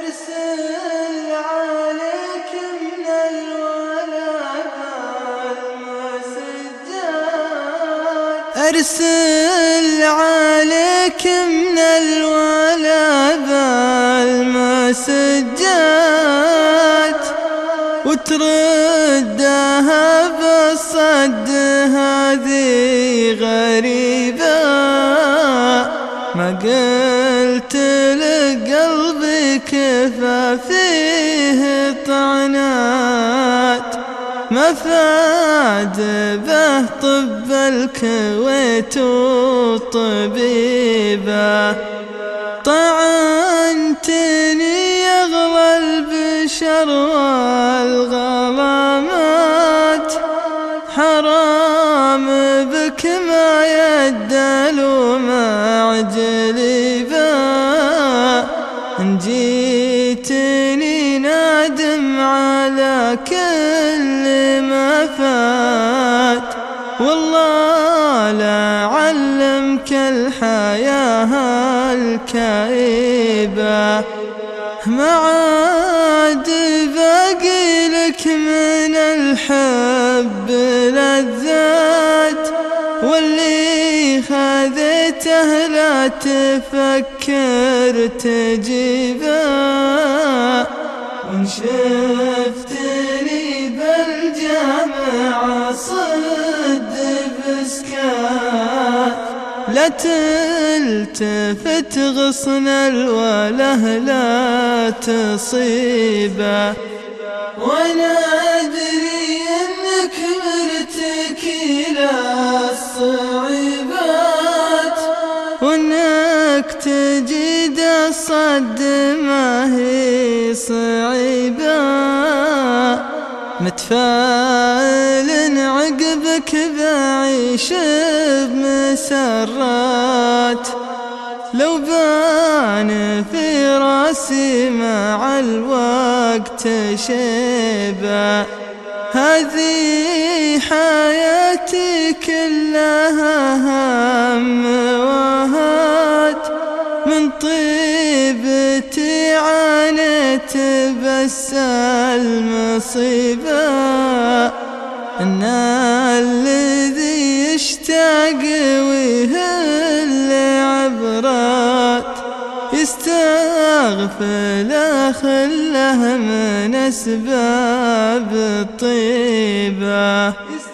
أرسل عليك من الولد المسجات، أرسل عليك من الولد المسجات، وتردها بالصد هذه غريبة. ما قلت لقلبي كفى فيه طعنات، ما فاد به طب الكويت وطبيبه. طعنتني يغلى البشر والغرامات، حرام بك ما يدلوا معجلبا. إن جيتني نادم على كل ما فات، والله لا علمك الحياة الكئيبة. ما عاد باقي لك من الحب لذات، واللي خذيته لا تفكر تجيبه. وإن شفتني بالجامعة صد بسكات، لا تلتفت غصن الوله لا تصيبه. وانا ادري انك مرتكي الصعيبات، وانك تجد الصد ما هي صعيبة. متفائل عقبك بعيش بمسرات، لو بان في راسي مع الوقت شيبة. هذه حياتي كلها هم وهات، من طيبتي عانيت بس المصيبة. إن الذي يشتاق ويهل عبرات، يستغفل خله من أسباب الطيبة.